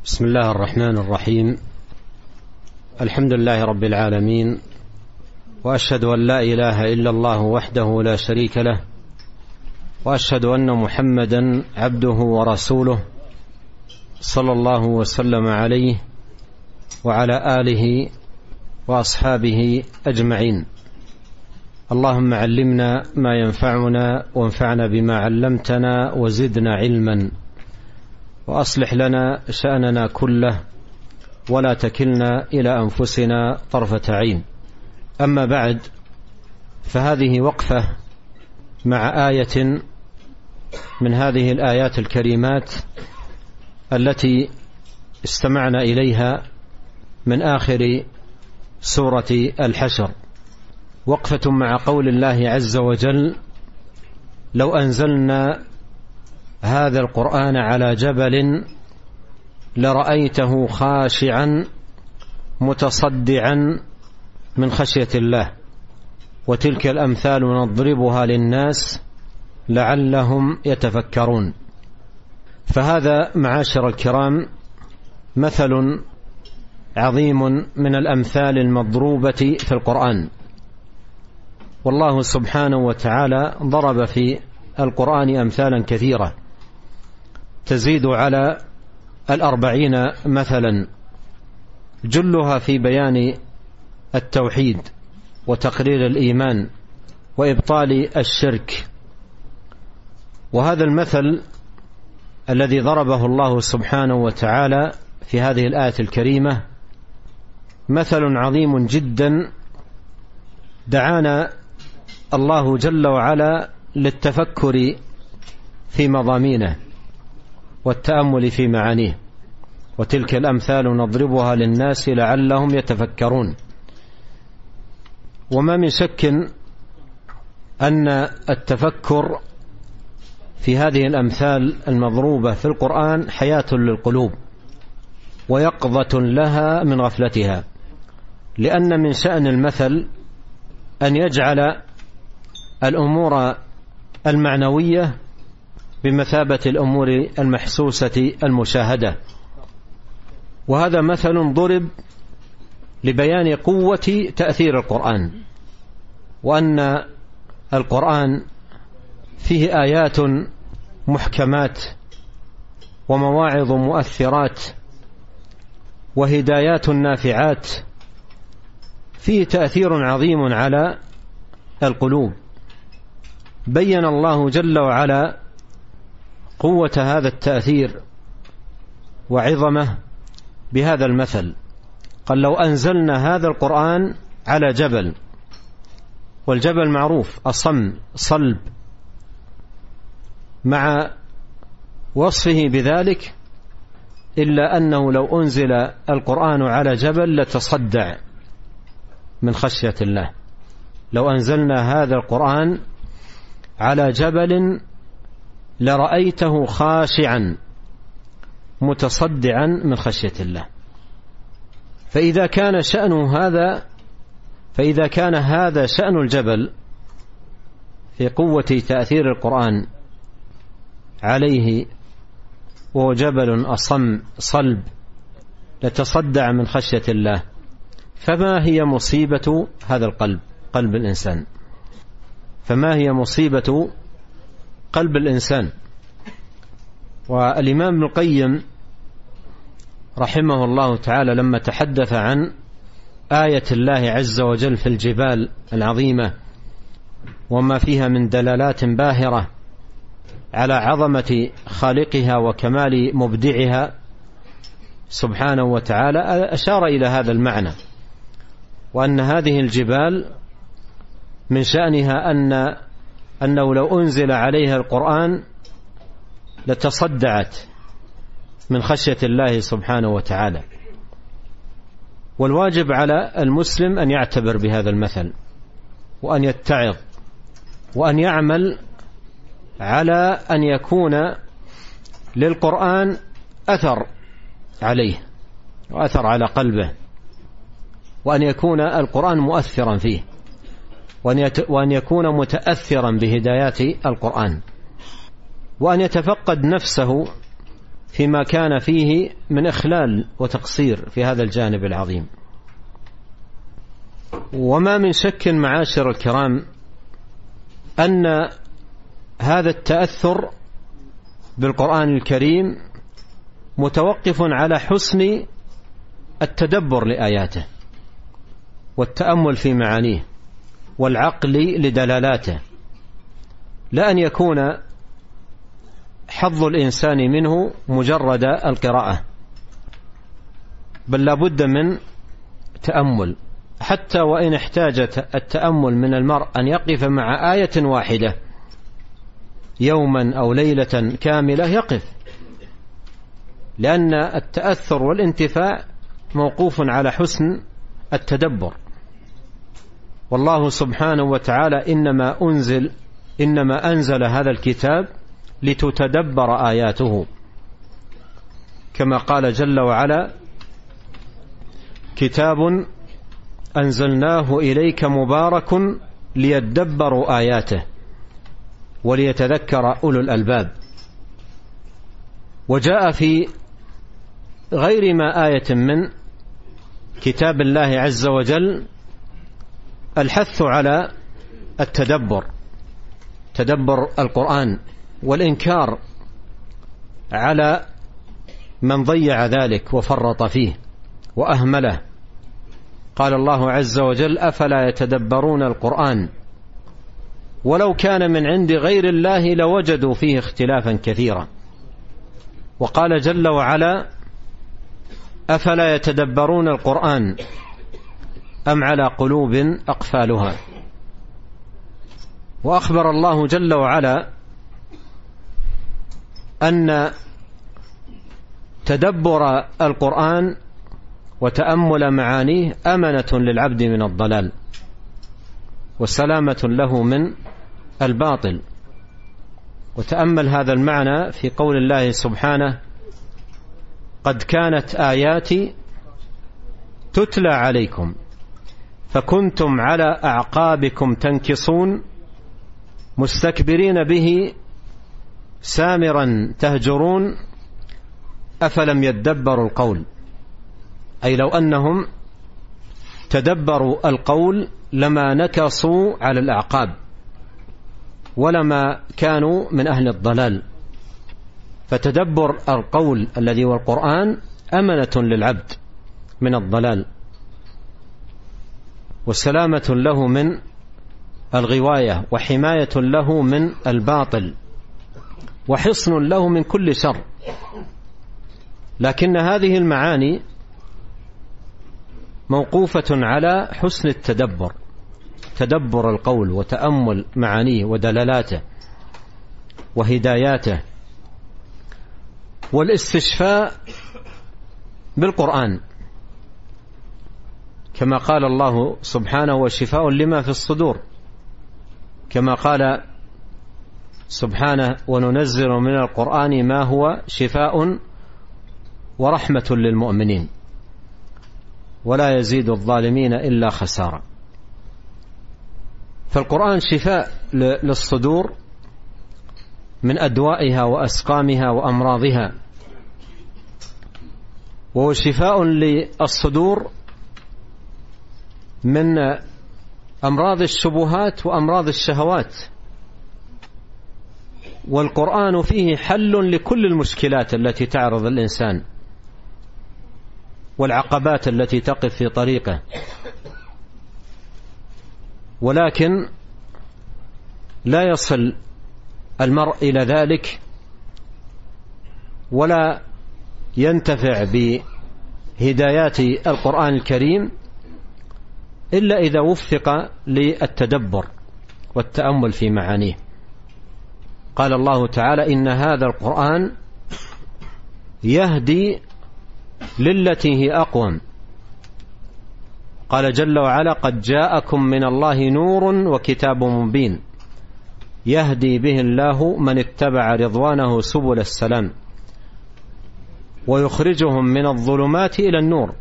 بسم الله الرحمن الرحيم. الحمد لله رب العالمين، وأشهد أن لا إله إلا الله وحده لا شريك له، وأشهد أن محمدا عبده ورسوله صلى الله وسلم عليه وعلى آله وأصحابه أجمعين. اللهم علمنا ما ينفعنا وانفعنا بما علمتنا وزدنا علما، وأصلح لنا شأننا كله ولا تكلنا إلى أنفسنا طرفة عين. أما بعد، فهذه وقفة مع آية من هذه الآيات الكريمات التي استمعنا إليها من آخر سورة الحشر، وقفة مع قول الله عز وجل: لو أنزلنا هذا القرآن على جبل لرأيته خاشعا متصدعا من خشية الله، وتلك الأمثال نضربها للناس لعلهم يتفكرون. فهذا معاشر الكرام مثل عظيم من الأمثال المضروبة في القرآن، والله سبحانه وتعالى ضرب في القرآن أمثالا كثيرة تزيد على 40 مثلا، جلها في بيان التوحيد وتقرير الإيمان وإبطال الشرك. وهذا المثل الذي ضربه الله سبحانه وتعالى في هذه الآية الكريمة مثل عظيم جدا، دعانا الله جل وعلا للتفكر في مضامينه والتأمل في معانيه، وتلك الأمثال نضربها للناس لعلهم يتفكرون. وما من شك أن التفكر في هذه الأمثال المضروبة في القرآن حياة للقلوب ويقظة لها من غفلتها، لأن من شأن المثل أن يجعل الأمور المعنوية بمثابة الأمور المحسوسة المشاهدة. وهذا مثل ضرب لبيان قوة تأثير القرآن، وأن القرآن فيه آيات محكمات ومواعظ مؤثرات وهدايات نافعات، فيه تأثير عظيم على القلوب. بين الله جل وعلا قوة هذا التأثير وعظمه بهذا المثل، قال: لو أنزلنا هذا القرآن على جبل، والجبل معروف أصم صلب، مع وصفه بذلك إلا أنه لو أنزل القرآن على جبل لتصدع من خشية الله. لو أنزلنا هذا القرآن على جبل لرأيته خاشعا متصدعا من خشية الله. فإذا كان هذا شأن الجبل في قوة تأثير القرآن عليه، وهو جبل أصم صلب لتصدع من خشية الله، فما هي مصيبة هذا القلب، قلب الإنسان؟ فما هي مصيبة قلب الإنسان؟ والإمام ابن القيم رحمه الله تعالى لما تحدث عن آية الله عز وجل في الجبال العظيمة وما فيها من دلالات باهرة على عظمة خالقها وكمال مبدعها سبحانه وتعالى، أشار إلى هذا المعنى، وأن هذه الجبال من شأنها أنه لو أنزل عليها القرآن لتصدعت من خشية الله سبحانه وتعالى. والواجب على المسلم أن يعتبر بهذا المثل، وأن يتعظ، وأن يعمل على أن يكون للقرآن أثر عليه وأثر على قلبه، وأن يكون القرآن مؤثرا فيه، وأن يكون متأثرا بهدايات القرآن، وأن يتفقد نفسه فيما كان فيه من إخلال وتقصير في هذا الجانب العظيم. وما من شك معاشر الكرام أن هذا التأثر بالقرآن الكريم متوقف على حسن التدبر لآياته والتأمل في معانيه والعقل لدلالاته، لا أن يكون حظ الإنسان منه مجرد القراءة، بل لا بد من تأمل، حتى وإن احتاجت التأمل من المرء أن يقف مع آية واحدة يوما أو ليلة كاملة يقف، لأن التأثر والانتفاع موقوف على حسن التدبر. والله سبحانه وتعالى إنما أنزل هذا الكتاب لتتدبر آياته، كما قال جل وعلا: كتاب أنزلناه إليك مبارك ليدبروا آياته وليتذكر أولو الألباب. وجاء في غير ما آية من كتاب الله عز وجل الحث على تدبر القرآن، والإنكار على من ضيع ذلك وفرط فيه وأهمله. قال الله عز وجل: أفلا يتدبرون القرآن ولو كان من عند غير الله لوجدوا فيه اختلافا كثيرا. وقال جل وعلا: أفلا يتدبرون القرآن أم على قلوب أقفالها. وأخبر الله جل وعلا أن تدبر القرآن وتأمل معانيه أمنة للعبد من الضلال وسلامة له من الباطل. وتأمل هذا المعنى في قول الله سبحانه: قد كانت آياتي تتلى عليكم فكنتم على أعقابكم تنكصون مستكبرين به سامرا تهجرون أفلم يدبروا القول. أي لو أنهم تدبروا القول لما نكصوا على الأعقاب ولما كانوا من أهل الضلال. فتدبر القول الذي هو القرآن أمنة للعبد من الضلال وسلامة له من الغواية وحماية له من الباطل وحصن له من كل شر. لكن هذه المعاني موقوفة على حسن التدبر، تدبر القول وتأمل معانيه ودللاته وهداياته والاستشفاء بالقرآن، كما قال الله سبحانه: وشفاء لما في الصدور، كما قال سبحانه: وننزل من القرآن ما هو شفاء ورحمة للمؤمنين ولا يزيد الظالمين إلا خسارة. فالقرآن شفاء للصدور من أدوائها وأسقامها وأمراضها، وهو شفاء للصدور من أمراض الشبهات وأمراض الشهوات. والقرآن فيه حل لكل المشكلات التي تعرض الإنسان والعقبات التي تقف في طريقه. ولكن لا يصل المرء إلى ذلك ولا ينتفع بهدايات القرآن الكريم إلا إذا وفق للتدبر والتأمل في معانيه. قال الله تعالى: إن هذا القرآن يهدي للتي هي أقوم. قال جل وعلا: قد جاءكم من الله نور وكتاب مبين يهدي به الله من اتبع رضوانه سبل السلام ويخرجهم من الظلمات إلى النور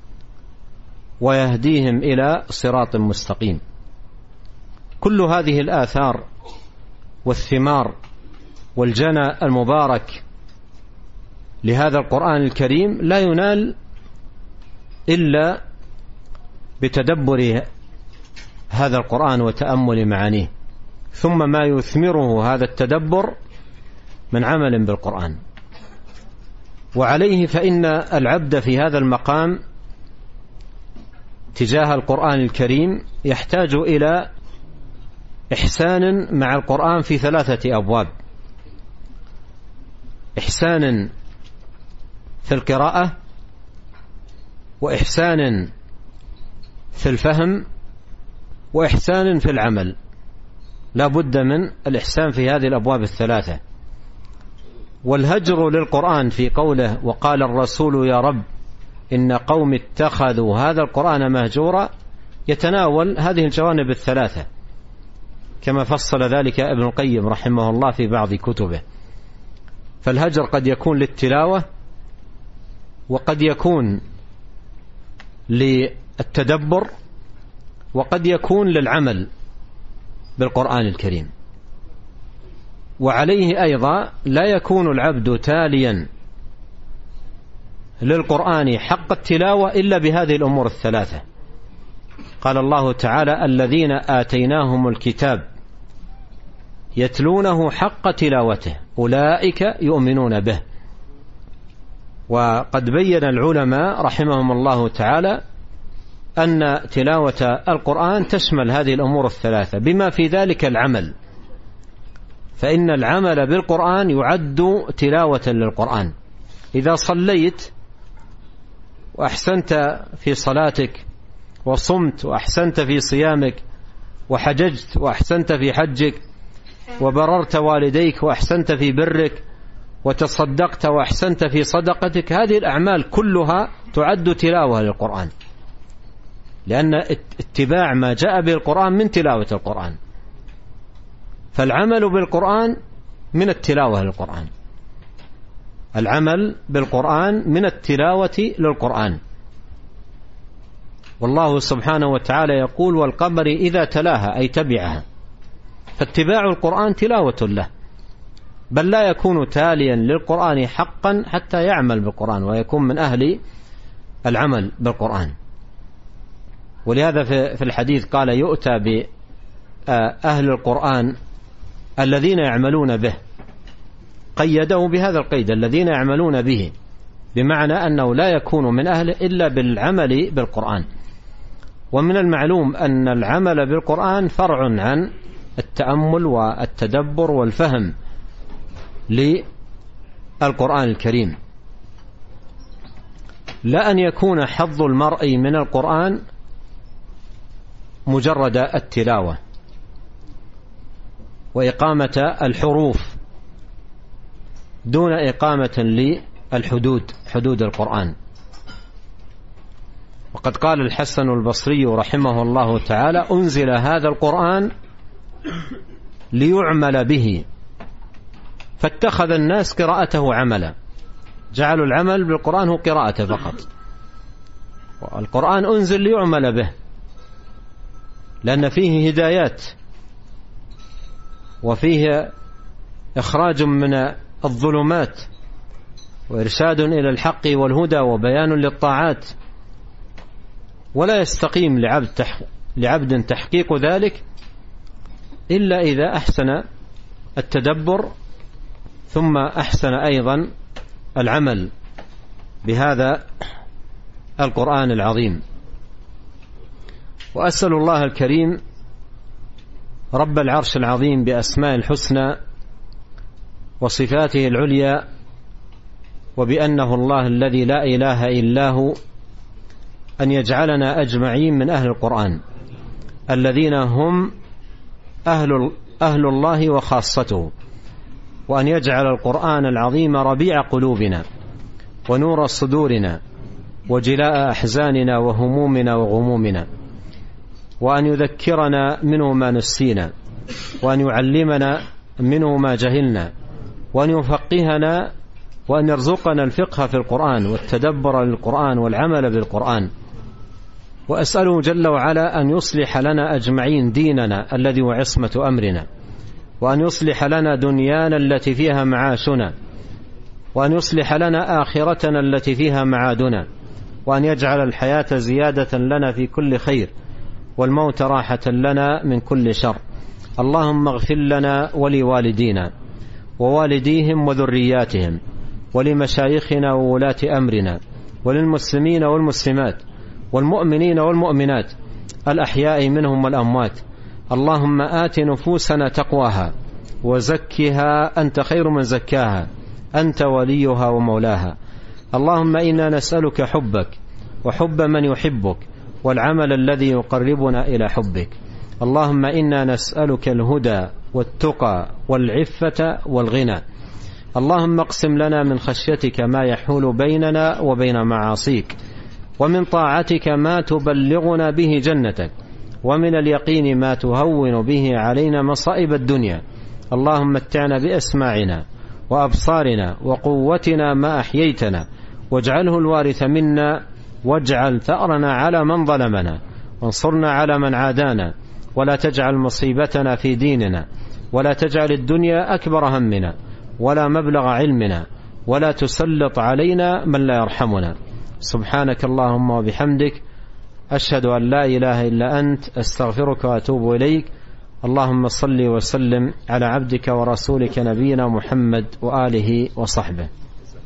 ويهديهم إلى صراط مستقيم. كل هذه الآثار والثمار والجنى المبارك لهذا القرآن الكريم لا ينال إلا بتدبر هذا القرآن وتأمل معانيه، ثم ما يثمره هذا التدبر من عمل بالقرآن. وعليه فإن العبد في هذا المقام تجاه القرآن الكريم يحتاج إلى إحسان مع القرآن في 3 أبواب: إحسان في القراءة، وإحسان في الفهم، وإحسان في العمل. لا بد من الإحسان في هذه الأبواب 3. والهجر للقرآن في قوله وقال الرسول يا رب إن قوم اتخذوا هذا القرآن مهجورا يتناول هذه الجوانب 3 كما فصل ذلك ابن القيم رحمه الله في بعض كتبه. فالهجر قد يكون للتلاوة، وقد يكون للتدبر، وقد يكون للعمل بالقرآن الكريم. وعليه أيضا لا يكون العبد تاليا للقرآن حق التلاوة إلا بهذه الأمور 3. قال الله تعالى الذين آتيناهم الكتاب يتلونه حق تلاوته أولئك يؤمنون به. وقد بين العلماء رحمهم الله تعالى أن تلاوة القرآن تشمل هذه الأمور 3 بما في ذلك العمل، فإن العمل بالقرآن يعد تلاوة للقرآن. إذا صليت وأحسنت في صلاتك، وصمت وأحسنت في صيامك، وحججت وأحسنت في حجك، وبررت والديك وأحسنت في برك، وتصدقت وأحسنت في صدقتك، هذه الأعمال كلها تعد تلاوة للقرآن، لأن اتباع ما جاء به القرآن من تلاوة القرآن. فالعمل بالقرآن من التلاوة للقرآن، العمل بالقرآن من التلاوة للقرآن. والله سبحانه وتعالى يقول والقمر إذا تلاها أي تبعها، فاتباع القرآن تلاوة له، بل لا يكون تاليا للقرآن حقا حتى يعمل بالقرآن ويكون من أهل العمل بالقرآن. ولهذا في الحديث قال يؤتى بأهل القرآن الذين يعملون به، قيده بهذا القيد الذين يعملون به، بمعنى أنه لا يكون من أهله إلا بالعمل بالقرآن. ومن المعلوم أن العمل بالقرآن فرع عن التأمل والتدبر والفهم للقرآن الكريم، لا أن يكون حظ المرء من القرآن مجرد التلاوة وإقامة الحروف دون إقامة للحدود، حدود القرآن. وقد قال الحسن البصري رحمه الله تعالى أنزل هذا القرآن ليعمل به فاتخذ الناس قراءته عملا، جعلوا العمل بالقرآن هو قراءته فقط. والقرآن أنزل ليعمل به لأن فيه هدايات وفيه إخراج من الظلمات وإرشاد إلى الحق والهدى وبيان للطاعات، ولا يستقيم لعبد تحقيق ذلك إلا إذا أحسن التدبر ثم أحسن أيضا العمل بهذا القرآن العظيم. وأسأل الله الكريم رب العرش العظيم بأسماء الحسنى وصفاته العليا وبأنه الله الذي لا إله إلا هو أن يجعلنا أجمعين من أهل القرآن الذين هم أهل الله وخاصته، وأن يجعل القرآن العظيم ربيع قلوبنا ونور صدورنا وجلاء أحزاننا وهمومنا وغمومنا، وأن يذكرنا منه ما نسينا، وأن يعلمنا منه ما جهلنا، وأن يفقهنا، وأن يرزقنا الفقه في القرآن والتدبر للقرآن والعمل بالقرآن. وأسأله جل وعلا أن يصلح لنا أجمعين ديننا الذي هو عصمة أمرنا، وأن يصلح لنا دنيانا التي فيها معاشنا، وأن يصلح لنا آخرتنا التي فيها معادنا، وأن يجعل الحياة زيادة لنا في كل خير، والموت راحة لنا من كل شر. اللهم اغفر لنا ولوالدينا ووالديهم وذرياتهم، ولمشايخنا وولاة أمرنا، وللمسلمين والمسلمات، والمؤمنين والمؤمنات الأحياء منهم والأموات. اللهم آت نفوسنا تقواها وزكها أنت خير من زكاها، أنت وليها ومولاها. اللهم إنا نسألك حبك وحب من يحبك والعمل الذي يقربنا إلى حبك. اللهم إنا نسألك الهدى والتقى والعفة والغنى. اللهم اقسم لنا من خشيتك ما يحول بيننا وبين معاصيك، ومن طاعتك ما تبلغنا به جنتك، ومن اليقين ما تهون به علينا مصائب الدنيا. اللهم متعنا بأسماعنا وأبصارنا وقوتنا ما أحييتنا، واجعله الوارث منا، واجعل ثأرنا على من ظلمنا، وانصرنا على من عادانا، ولا تجعل مصيبتنا في ديننا، ولا تجعل الدنيا أكبر همنا ولا مبلغ علمنا، ولا تسلط علينا من لا يرحمنا. سبحانك اللهم وبحمدك، أشهد أن لا إله إلا أنت، أستغفرك وأتوب إليك. اللهم صل وسلم على عبدك ورسولك نبينا محمد وآله وصحبه.